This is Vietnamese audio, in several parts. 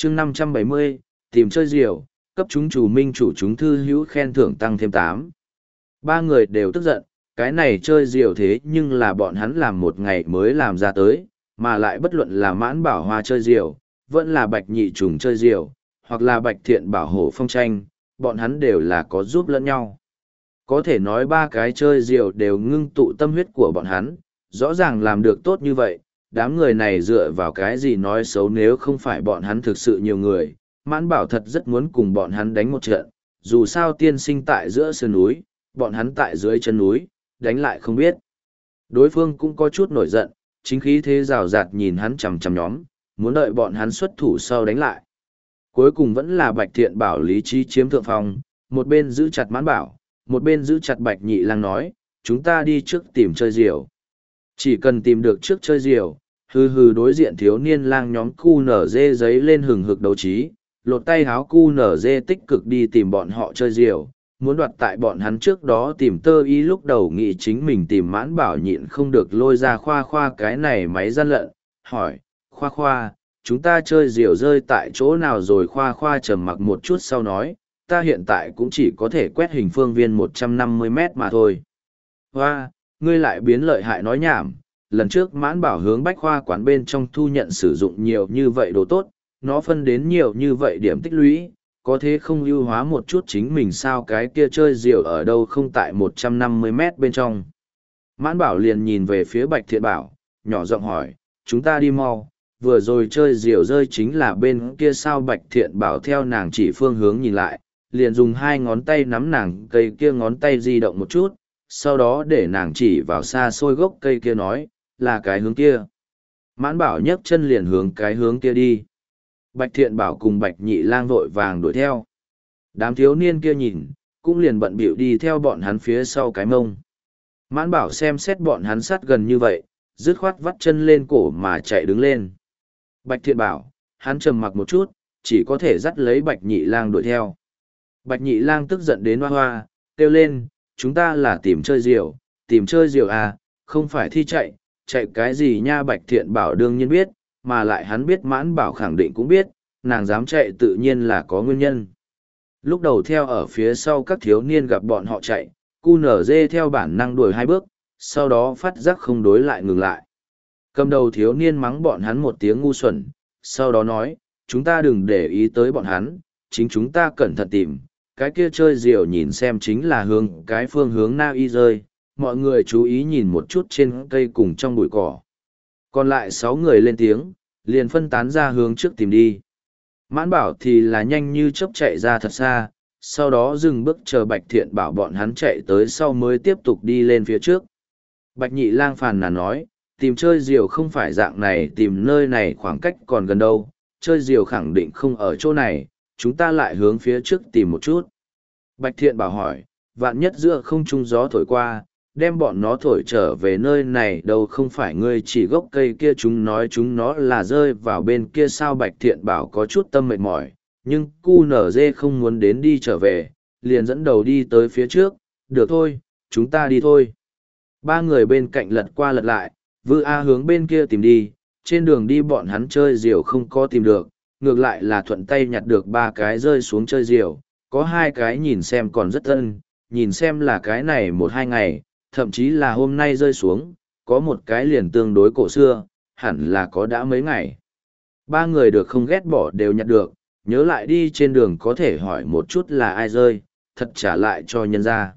chương 570, tìm chơi diều, cấp chúng chủ minh chủ chúng thư hữu khen thưởng tăng thêm 8. Ba người đều tức giận, cái này chơi diều thế nhưng là bọn hắn làm một ngày mới làm ra tới, mà lại bất luận là Mãn Bảo Hoa chơi diều, vẫn là Bạch Nhị Trùng chơi diều, hoặc là Bạch Thiện Bảo Hổ Phong tranh, bọn hắn đều là có giúp lẫn nhau. Có thể nói ba cái chơi diều đều ngưng tụ tâm huyết của bọn hắn, rõ ràng làm được tốt như vậy, đám người này dựa vào cái gì nói xấu nếu không phải bọn hắn thực sự nhiều người. Mãn Bảo thật rất muốn cùng bọn hắn đánh một trận, dù sao tiên sinh tại giữa sườn núi, bọn hắn tại dưới chân núi, đánh lại không biết. Đối phương cũng có chút nổi giận, chính khí thế rào rạt nhìn hắn chằm chằm nhóm, muốn đợi bọn hắn xuất thủ sau đánh lại. Cuối cùng vẫn là Bạch Thiện Bảo lý trí chiếm thượng phong, một bên giữ chặt Mãn Bảo, một bên giữ chặt Bạch Nhị Lang nói, chúng ta đi trước tìm chơi diều. Chỉ cần tìm được trước chơi diều, hừ hừ đối diện thiếu niên lang nhóm cu nở dê giấy lên hừng hực đấu trí, lột tay háo cu nở dê tích cực đi tìm bọn họ chơi diều, muốn đoạt tại bọn hắn trước đó tìm tơ ý lúc đầu nghĩ chính mình tìm Mãn Bảo nhịn không được lôi ra khoa khoa cái này máy gian lận, hỏi, khoa khoa, chúng ta chơi diều rơi tại chỗ nào rồi khoa khoa trầm mặc một chút sau nói, ta hiện tại cũng chỉ có thể quét hình phương viên 150 mét mà thôi. Hoa, ngươi lại biến lợi hại nói nhảm, lần trước Mãn Bảo hướng bách khoa quán bên trong thu nhận sử dụng nhiều như vậy đồ tốt, nó phân đến nhiều như vậy điểm tích lũy, có thế không ưu hóa một chút chính mình sao cái kia chơi diều ở đâu không tại 150 mét bên trong. Mãn Bảo liền nhìn về phía Bạch Thiện Bảo, nhỏ giọng hỏi, chúng ta đi mau, vừa rồi chơi diều rơi chính là bên kia sao Bạch Thiện Bảo theo nàng chỉ phương hướng nhìn lại, liền dùng hai ngón tay nắm nàng cây kia ngón tay di động một chút, sau đó để nàng chỉ vào xa xôi gốc cây kia nói, là cái hướng kia. Mãn Bảo nhấc chân liền hướng cái hướng kia đi. Bạch Thiện Bảo cùng Bạch Nhị Lang vội vàng đuổi theo. Đám thiếu niên kia nhìn, cũng liền bận bịu đi theo bọn hắn phía sau cái mông. Mãn Bảo xem xét bọn hắn sát gần như vậy, dứt khoát vắt chân lên cổ mà chạy đứng lên. Bạch Thiện Bảo, hắn trầm mặc một chút, chỉ có thể dắt lấy Bạch Nhị Lang đuổi theo. Bạch Nhị Lang tức giận đến hoa hoa, kêu lên, chúng ta là tìm chơi diều à, không phải thi chạy, chạy cái gì nha. Bạch Thiện Bảo đương nhiên biết, mà lại hắn biết Mãn Bảo khẳng định cũng biết, nàng dám chạy tự nhiên là có nguyên nhân. Lúc đầu theo ở phía sau các thiếu niên gặp bọn họ chạy, cu nở dê theo bản năng đuổi hai bước, sau đó phát giác không đối lại ngừng lại. Cầm đầu thiếu niên mắng bọn hắn một tiếng ngu xuẩn, sau đó nói, chúng ta đừng để ý tới bọn hắn, chính chúng ta cẩn thận tìm, cái kia chơi diều nhìn xem chính là hướng cái phương hướng na y rơi, mọi người chú ý nhìn một chút trên cây cùng trong bụi cỏ. Còn lại 6 người lên tiếng, liền phân tán ra hướng trước tìm đi. Mãn Bảo thì là nhanh như chớp chạy ra thật xa, sau đó dừng bước chờ Bạch Thiện Bảo bọn hắn chạy tới sau mới tiếp tục đi lên phía trước. Bạch Nhị Lang phàn nàn nói, tìm chơi diều không phải dạng này, tìm nơi này khoảng cách còn gần đâu, chơi diều khẳng định không ở chỗ này, chúng ta lại hướng phía trước tìm một chút. Bạch Thiện Bảo hỏi, vạn nhất giữa không trung gió thổi qua, đem bọn nó thổi trở về nơi này đâu không phải ngươi chỉ gốc cây kia chúng nói chúng nó là rơi vào bên kia sao. Bạch Thiện Bảo có chút tâm mệt mỏi, nhưng cu nở dê không muốn đến đi trở về, liền dẫn đầu đi tới phía trước, được thôi, chúng ta đi thôi. Ba người bên cạnh lật qua lật lại, Vư A hướng bên kia tìm đi, trên đường đi bọn hắn chơi diều không có tìm được, ngược lại là thuận tay nhặt được 3 cái rơi xuống chơi diều, có 2 cái nhìn xem còn rất thân, nhìn xem là cái này 1-2 ngày, thậm chí là hôm nay rơi xuống, có một cái liền tương đối cổ xưa, hẳn là có đã mấy ngày. 3 người được không ghét bỏ đều nhặt được, nhớ lại đi trên đường có thể hỏi một chút là ai rơi, thật trả lại cho nhân ra.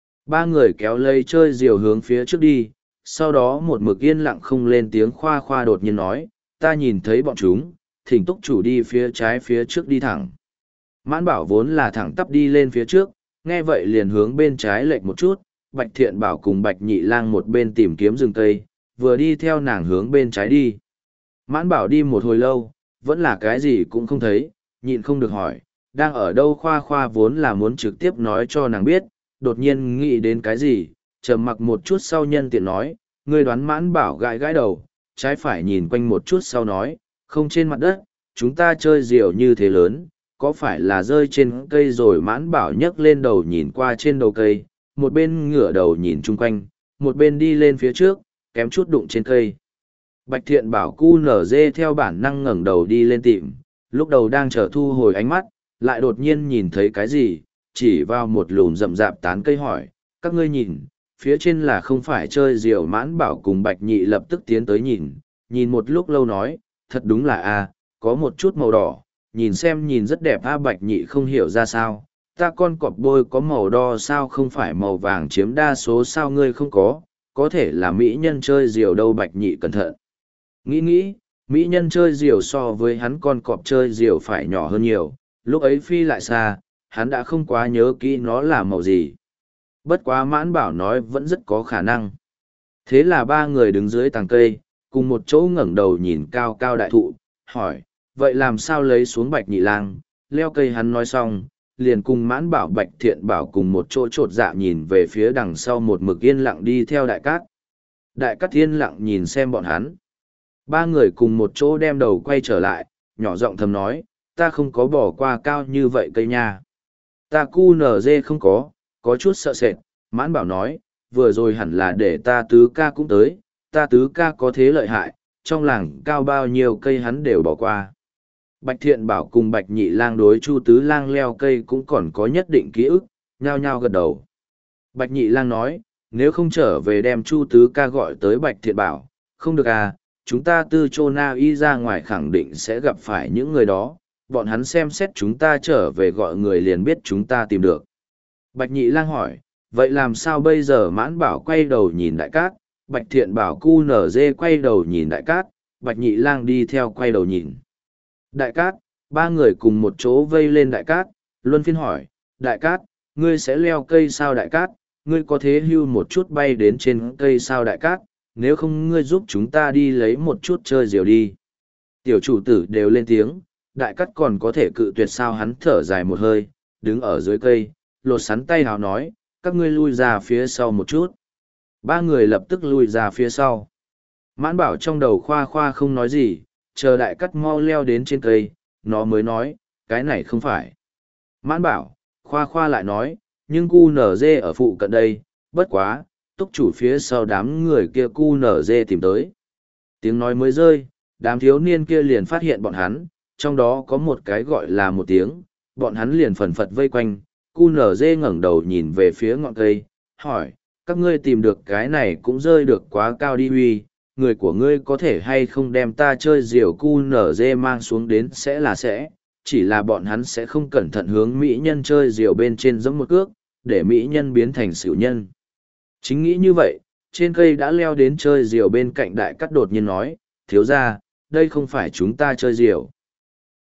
3 người kéo lấy chơi diều hướng phía trước đi, sau đó một mực yên lặng không lên tiếng. Khoa khoa đột nhiên nói, ta nhìn thấy bọn chúng, thỉnh túc chủ đi phía trái phía trước đi thẳng. Mãn Bảo vốn là thẳng tắp đi lên phía trước, nghe vậy liền hướng bên trái lệch một chút, Bạch Thiện Bảo cùng Bạch Nhị Lang một bên tìm kiếm rừng cây, vừa đi theo nàng hướng bên trái đi. Mãn Bảo đi một hồi lâu, vẫn là cái gì cũng không thấy, nhịn không được hỏi, đang ở đâu. Khoa khoa vốn là muốn trực tiếp nói cho nàng biết, đột nhiên nghĩ đến cái gì, trầm mặc một chút sau nhân tiện nói, ngươi đoán. Mãn Bảo gãi gãi đầu, trái phải nhìn quanh một chút sau nói, không trên mặt đất, chúng ta chơi diều như thế lớn, có phải là rơi trên cây rồi. Mãn Bảo nhấc lên đầu nhìn qua trên đầu cây, một bên ngửa đầu nhìn chung quanh, một bên đi lên phía trước, kém chút đụng trên cây. Bạch Thiện Bảo cu nở dê theo bản năng ngẩng đầu đi lên tìm, Lúc đầu đang chờ thu hồi ánh mắt, lại đột nhiên nhìn thấy cái gì, chỉ vào một lùm rậm rạp tán cây hỏi, các ngươi nhìn, phía trên là không phải chơi diều. Mãn Bảo cùng Bạch Nhị lập tức tiến tới nhìn một lúc lâu nói, thật đúng là a, có một chút màu đỏ, nhìn xem nhìn rất đẹp a. Bạch Nhị không hiểu ra sao, ta con cọp bôi có màu đo sao không phải màu vàng chiếm đa số sao ngươi không có thể là mỹ nhân chơi diều đâu. Bạch Nhị cẩn thận nghĩ, mỹ nhân chơi diều so với hắn con cọp chơi diều phải nhỏ hơn nhiều, lúc ấy phi lại xa, hắn đã không quá nhớ kỹ nó là màu gì. Bất quá Mãn Bảo nói vẫn rất có khả năng. Thế là ba người đứng dưới tàng cây, cùng một chỗ ngẩng đầu nhìn cao cao đại thụ, hỏi, vậy làm sao lấy xuống Bạch Nhị Lang? Leo cây hắn nói xong, liền cùng Mãn Bảo Bạch Thiện Bảo cùng một chỗ chột dạ nhìn về phía đằng sau một mực yên lặng đi theo Đại Cát. Đại Cát yên lặng nhìn xem bọn hắn. Ba người cùng một chỗ đem đầu quay trở lại, nhỏ giọng thầm nói, ta không có bỏ qua cao như vậy cây nha. Ta cu nở dê không có chút sợ sệt. Mãn Bảo nói, vừa rồi hẳn là để ta tứ ca cũng tới, ta tứ ca có thế lợi hại, trong làng cao bao nhiêu cây hắn đều bỏ qua. Bạch Thiện Bảo cùng Bạch Nhị Lang đối Chu Tứ Lang leo cây cũng còn có nhất định ký ức, nhao nhao gật đầu. Bạch Nhị Lang nói, nếu không trở về đem Chu Tứ ca gọi tới Bạch Thiện Bảo, không được à, chúng ta từ Chô Na Y ra ngoài khẳng định sẽ gặp phải những người đó, bọn hắn xem xét chúng ta trở về gọi người liền biết chúng ta tìm được. Bạch Nhị Lang hỏi, vậy làm sao bây giờ? Mãn Bảo quay đầu nhìn Đại Cát, Bạch Thiện Bảo cu nở dê quay đầu nhìn Đại Cát, Bạch Nhị Lang đi theo quay đầu nhìn Đại Cát. Ba người cùng một chỗ vây lên Đại Cát, luân phiên hỏi, Đại Cát, ngươi sẽ leo cây sao? Đại Cát, ngươi có thế hưu một chút bay đến trên cây sao? Đại Cát, nếu không ngươi giúp chúng ta đi lấy một chút chơi diều đi. Tiểu chủ tử đều lên tiếng, Đại Cát còn có thể cự tuyệt sao? Hắn thở dài một hơi, đứng ở dưới cây, lột sắn tay hào nói, các ngươi lui ra phía sau một chút. Ba người lập tức lui ra phía sau. Mãn Bảo trong đầu khoa khoa không nói gì, chờ Đại Cát mau leo đến trên cây, nó mới nói, cái này không phải. Mãn Bảo, khoa khoa lại nói, nhưng cu nở dê ở phụ cận đây, bất quá, túc chủ phía sau đám người kia cu nở dê tìm tới. Tiếng nói mới rơi, đám thiếu niên kia liền phát hiện bọn hắn, trong đó có một cái gọi là một tiếng, bọn hắn liền phần phật vây quanh, cu nở dê ngẩng đầu nhìn về phía ngọn cây, hỏi, các ngươi tìm được cái này cũng rơi được quá cao đi huy, người của ngươi có thể hay không đem ta chơi diều cu nở dê mang xuống đến sẽ là sẽ, chỉ là bọn hắn sẽ không cẩn thận hướng mỹ nhân chơi diều bên trên giống một cước, để mỹ nhân biến thành xỉu nhân. Chính nghĩ như vậy, trên cây đã leo đến chơi diều bên cạnh Đại Cát đột nhiên nói, thiếu ra, đây không phải chúng ta chơi diều.